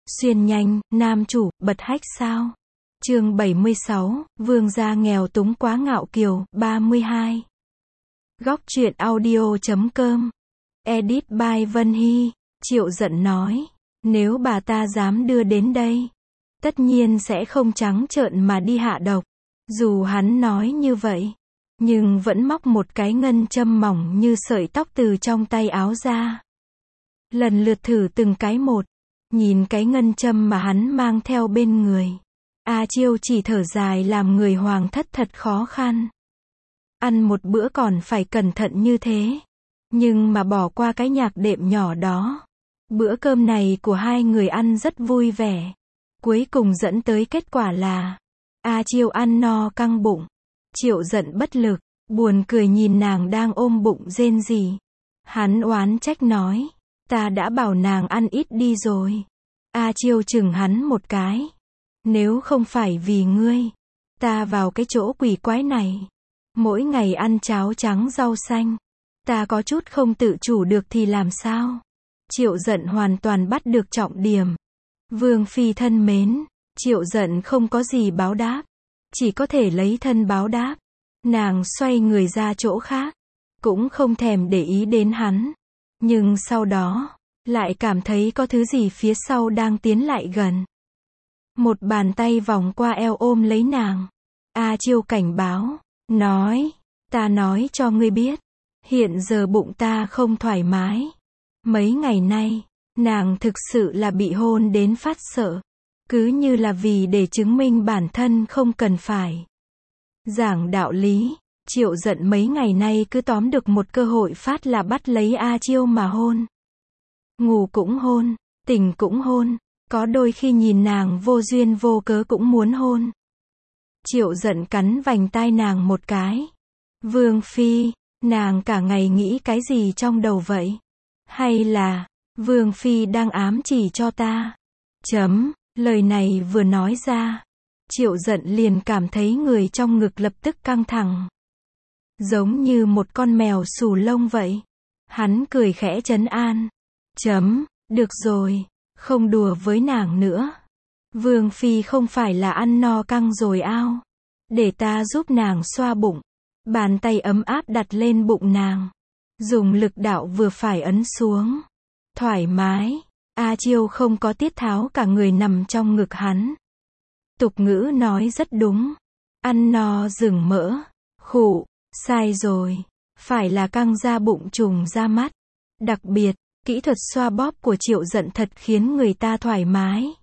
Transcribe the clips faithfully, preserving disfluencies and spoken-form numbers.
Xuyên nhanh, nam chủ, bật hách sao? Chương bảy mươi sáu, vương gia nghèo túng quá ngạo kiều, ba mươi hai. Góc truyện audio chấm com. Edit by Vân Hy. Triệu Dận nói, nếu bà ta dám đưa đến đây, tất nhiên sẽ không trắng trợn mà đi hạ độc. Dù hắn nói như vậy, nhưng vẫn móc một cái ngân châm mỏng như sợi tóc từ trong tay áo ra. Lần lượt thử từng cái một, nhìn cái ngân châm mà hắn mang theo bên người. A Chiêu chỉ thở dài làm người hoàng thất thật khó khăn. Ăn một bữa còn phải cẩn thận như thế, nhưng mà bỏ qua cái nhạc đệm nhỏ đó. Bữa cơm này của hai người ăn rất vui vẻ. Cuối cùng dẫn tới kết quả là A Chiêu ăn no căng bụng. Triệu Dận bất lực, buồn cười nhìn nàng đang ôm bụng rên rỉ. Hắn oán trách nói, ta đã bảo nàng ăn ít đi rồi. A Chiêu chừng hắn một cái. Nếu không phải vì ngươi, ta vào cái chỗ quỷ quái này, mỗi ngày ăn cháo trắng rau xanh, ta có chút không tự chủ được thì làm sao? Triệu Dận hoàn toàn bắt được trọng điểm. Vương phi thân mến, Triệu Dận không có gì báo đáp, chỉ có thể lấy thân báo đáp. Nàng xoay người ra chỗ khác, cũng không thèm để ý đến hắn. Nhưng sau đó, lại cảm thấy có thứ gì phía sau đang tiến lại gần. Một bàn tay vòng qua eo ôm lấy nàng. A Chiêu cảnh báo, nói, ta nói cho ngươi biết, hiện giờ bụng ta không thoải mái. Mấy ngày nay, nàng thực sự là bị hôn đến phát sợ. Cứ như là vì để chứng minh bản thân không cần phải giảng đạo lý. Triệu Dận mấy ngày nay cứ tóm được một cơ hội phát là bắt lấy A Chiêu mà hôn. Ngủ cũng hôn, tỉnh cũng hôn, có đôi khi nhìn nàng vô duyên vô cớ cũng muốn hôn. Triệu Dận cắn vành tai nàng một cái. Vương phi, nàng cả ngày nghĩ cái gì trong đầu vậy? Hay là, Vương phi đang ám chỉ cho ta? Chấm, lời này vừa nói ra, Triệu Dận liền cảm thấy người trong ngực lập tức căng thẳng. Giống như một con mèo xù lông vậy. Hắn cười khẽ trấn an. Chấm, được rồi, không đùa với nàng nữa. Vương phi không phải là ăn no căng rồi ao. Để ta giúp nàng xoa bụng. Bàn tay ấm áp đặt lên bụng nàng. Dùng lực đạo vừa phải ấn xuống. Thoải mái. A Chiêu không có tiết tháo cả người nằm trong ngực hắn. Tục ngữ nói rất đúng. Ăn no rừng mỡ. Khụ, sai rồi. Phải là căng ra bụng trùng ra mắt. Đặc biệt, kỹ thuật xoa bóp của Triệu Dận thật khiến người ta thoải mái.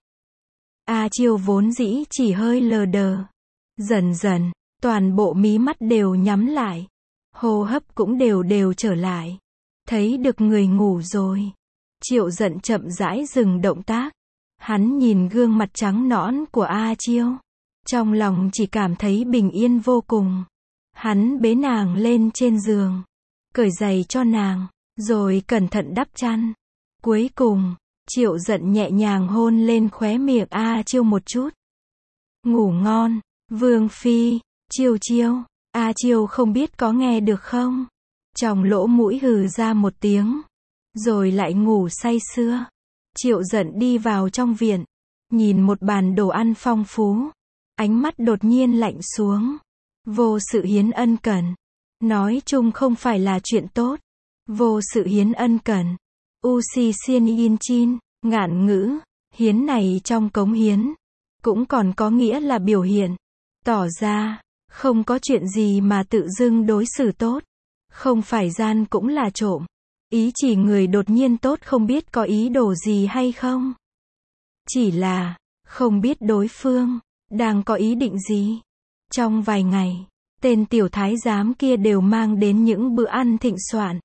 A Chiêu vốn dĩ chỉ hơi lờ đờ. Dần dần, toàn bộ mí mắt đều nhắm lại. Hô hấp cũng đều đều trở lại. Thấy được người ngủ rồi. Triệu Dận chậm rãi dừng động tác. Hắn nhìn gương mặt trắng nõn của A Chiêu. Trong lòng chỉ cảm thấy bình yên vô cùng. Hắn bế nàng lên trên giường. Cởi giày cho nàng. Rồi cẩn thận đắp chăn. Cuối cùng, Triệu Dận nhẹ nhàng hôn lên khóe miệng A Chiêu một chút. Ngủ ngon, Vương phi. Chiêu chiêu. A Chiêu không biết có nghe được không? Trong lỗ mũi hừ ra một tiếng. Rồi lại ngủ say sưa. Triệu Dận đi vào trong viện. Nhìn một bàn đồ ăn phong phú. Ánh mắt đột nhiên lạnh xuống. Vô sự hiến ân cần. Nói chung không phải là chuyện tốt. Vô sự hiến ân cần. U si xiên yên chin, ngạn ngữ. Hiến này trong cống hiến. Cũng còn có nghĩa là biểu hiện. Tỏ ra, không có chuyện gì mà tự dưng đối xử tốt. Không phải gian cũng là trộm. Ý chỉ người đột nhiên tốt không biết có ý đồ gì hay không. Chỉ là, không biết đối phương đang có ý định gì. Trong vài ngày, tên tiểu thái giám kia đều mang đến những bữa ăn thịnh soạn.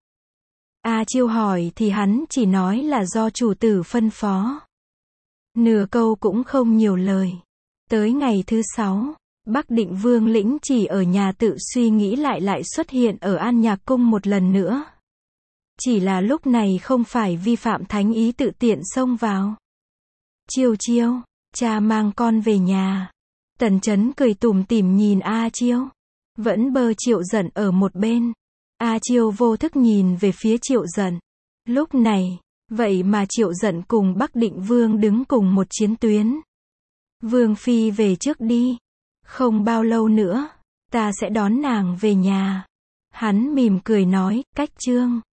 A Chiêu hỏi thì hắn chỉ nói là do chủ tử phân phó. Nửa câu cũng không nhiều lời. Tới ngày thứ sáu, Bắc Định Vương Lĩnh chỉ ở nhà tự suy nghĩ lại lại xuất hiện ở An Nhạc Cung một lần nữa. Chỉ là lúc này không phải vi phạm thánh ý tự tiện xông vào. Chiêu chiêu, cha mang con về nhà. Tần Chấn cười tủm tỉm nhìn A Chiêu. Vẫn bơ Triệu Dận ở một bên. A Chiêu vô thức nhìn về phía Triệu Dận. Lúc này, Vậy mà Triệu Dận cùng Bắc Định Vương đứng cùng một chiến tuyến. Vương phi về trước đi. Không bao lâu nữa, ta sẽ đón nàng về nhà. Hắn mỉm cười nói, cách chương